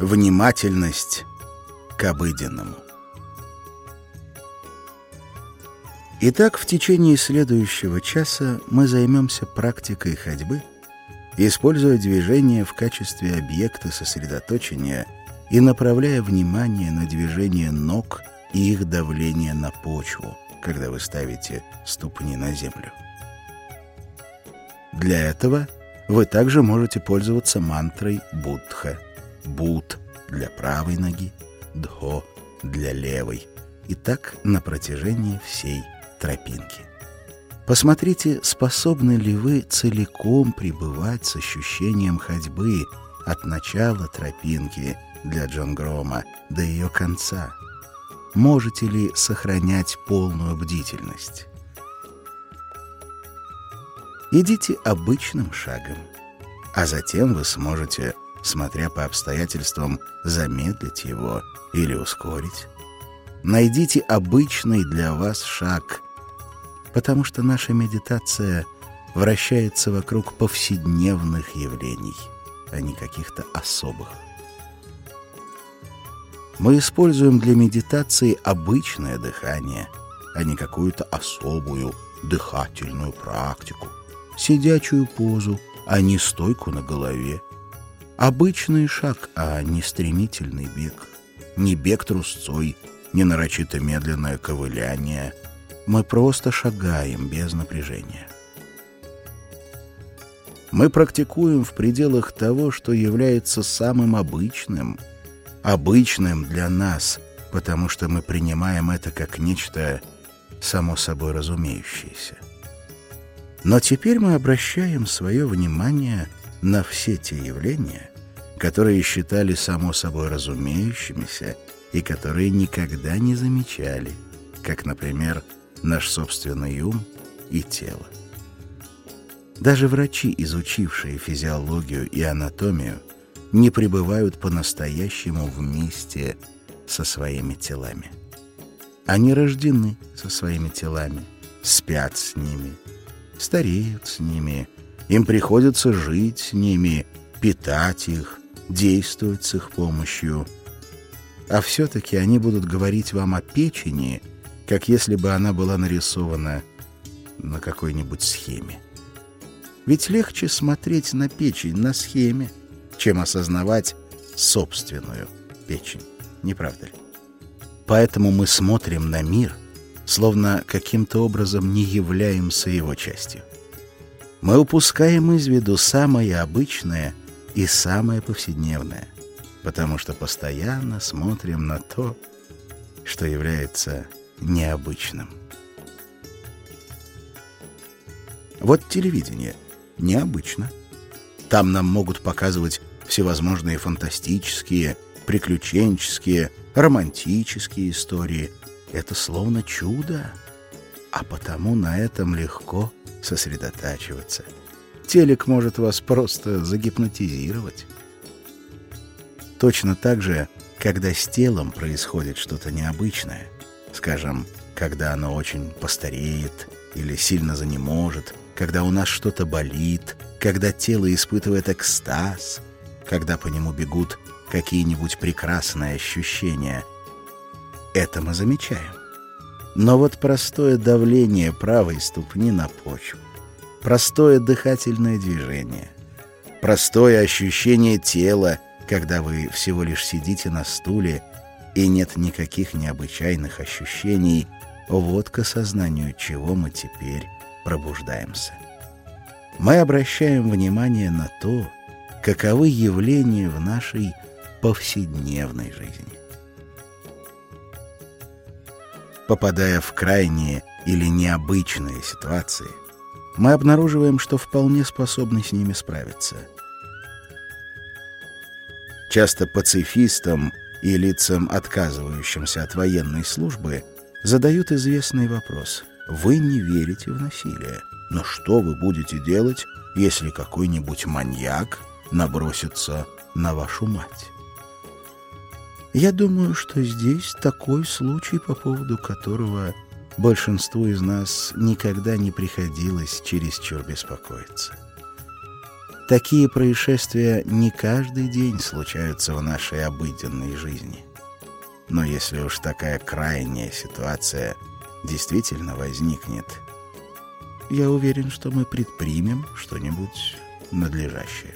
Внимательность к обыденному. Итак, в течение следующего часа мы займемся практикой ходьбы, используя движение в качестве объекта сосредоточения и направляя внимание на движение ног и их давление на почву, когда вы ставите ступни на землю. Для этого вы также можете пользоваться мантрой Буддха. Буд для правой ноги, Дхо для левой. И так на протяжении всей тропинки. Посмотрите, способны ли вы целиком пребывать с ощущением ходьбы от начала тропинки для Джонгрома до ее конца. Можете ли сохранять полную бдительность? Идите обычным шагом, а затем вы сможете, смотря по обстоятельствам, замедлить его или ускорить. Найдите обычный для вас шаг, потому что наша медитация вращается вокруг повседневных явлений, а не каких-то особых. Мы используем для медитации обычное дыхание, а не какую-то особую дыхательную практику, сидячую позу, а не стойку на голове. Обычный шаг, а не стремительный бег, не бег трусцой, не нарочито медленное ковыляние. Мы просто шагаем без напряжения. Мы практикуем в пределах того, что является самым обычным для нас, потому что мы принимаем это как нечто само собой разумеющееся. Но теперь мы обращаем свое внимание на все те явления, которые считали само собой разумеющимися и которые никогда не замечали, как, например, наш собственный ум и тело. Даже врачи, изучившие физиологию и анатомию, не пребывают по-настоящему вместе со своими телами. Они рождены со своими телами, спят с ними, стареют с ними, им приходится жить с ними, питать их, действовать с их помощью. А все-таки они будут говорить вам о печени, как если бы она была нарисована на какой-нибудь схеме. Ведь легче смотреть на печень на схеме, чем осознавать собственную печень, не правда ли? Поэтому мы смотрим на мир, словно каким-то образом не являемся его частью. Мы упускаем из виду самое обычное и самое повседневное, потому что постоянно смотрим на то, что является необычным. Вот телевидение необычно. Там нам могут показывать всевозможные фантастические, приключенческие, романтические истории. Это словно чудо, а потому на этом легко сосредотачиваться. Телек может вас просто загипнотизировать. Точно так же, когда с телом происходит что-то необычное, скажем, когда оно очень постареет или сильно занеможет, когда у нас что-то болит, когда тело испытывает экстаз, когда по нему бегут какие-нибудь прекрасные ощущения. Это мы замечаем. Но вот простое давление правой ступни на почву, простое дыхательное движение, простое ощущение тела, когда вы всего лишь сидите на стуле и нет никаких необычайных ощущений, вот к осознанию чего мы теперь пробуждаемся. Мы обращаем внимание на то, каковы явления в нашей повседневной жизни. Попадая в крайние или необычные ситуации, мы обнаруживаем, что вполне способны с ними справиться. Часто пацифистам и лицам, отказывающимся от военной службы, задают известный вопрос: вы не верите в насилие, но что вы будете делать, если какой-нибудь маньяк набросится на вашу мать? Я думаю, что здесь такой случай, по поводу которого большинству из нас никогда не приходилось чересчур беспокоиться. Такие происшествия не каждый день случаются в нашей обыденной жизни. Но если уж такая крайняя ситуация действительно возникнет, я уверен, что мы предпримем что-нибудь надлежащее.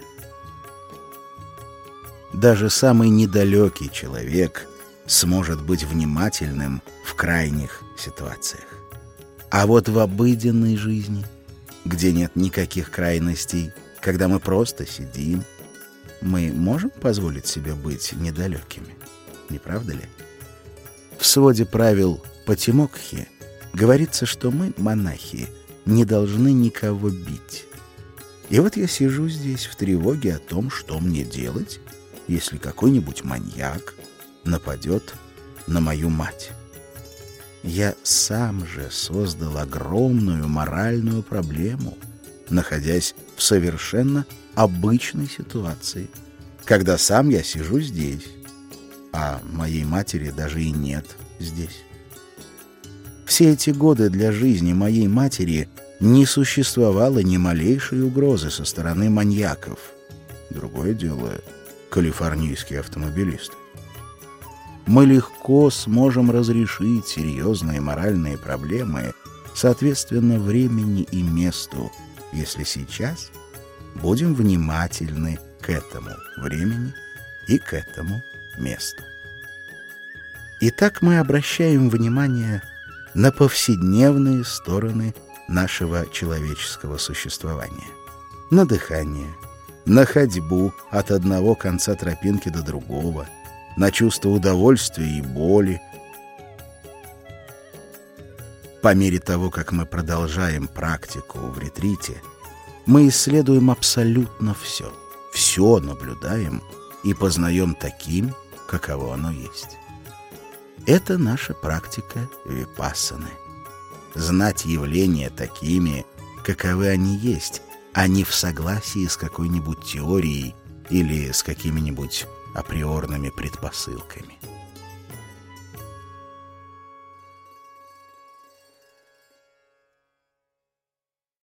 Даже самый недалекий человек сможет быть внимательным в крайних ситуациях. А вот в обыденной жизни, где нет никаких крайностей, когда мы просто сидим, мы можем позволить себе быть недалекими, не правда ли? В своде правил Патимокхи говорится, что мы, монахи, не должны никого бить. И вот я сижу здесь в тревоге о том, что мне делать, если какой-нибудь маньяк нападет на мою мать. Я сам же создал огромную моральную проблему, находясь в совершенно обычной ситуации, когда сам я сижу здесь, а моей матери даже и нет здесь. Все эти годы для жизни моей матери не существовало ни малейшей угрозы со стороны маньяков. Другое дело — калифорнийские автомобилисты. Мы легко сможем разрешить серьезные моральные проблемы соответственно времени и месту, если сейчас будем внимательны к этому времени и к этому месту. Итак, мы обращаем внимание на повседневные стороны нашего человеческого существования. На дыхание, на ходьбу от одного конца тропинки до другого, на чувство удовольствия и боли. По мере того, как мы продолжаем практику в ретрите, мы исследуем абсолютно все, все наблюдаем и познаем таким, каково оно есть. Это наша практика випассаны. Знать явления такими, каковы они есть, а не в согласии с какой-нибудь теорией или с какими-нибудь априорными предпосылками.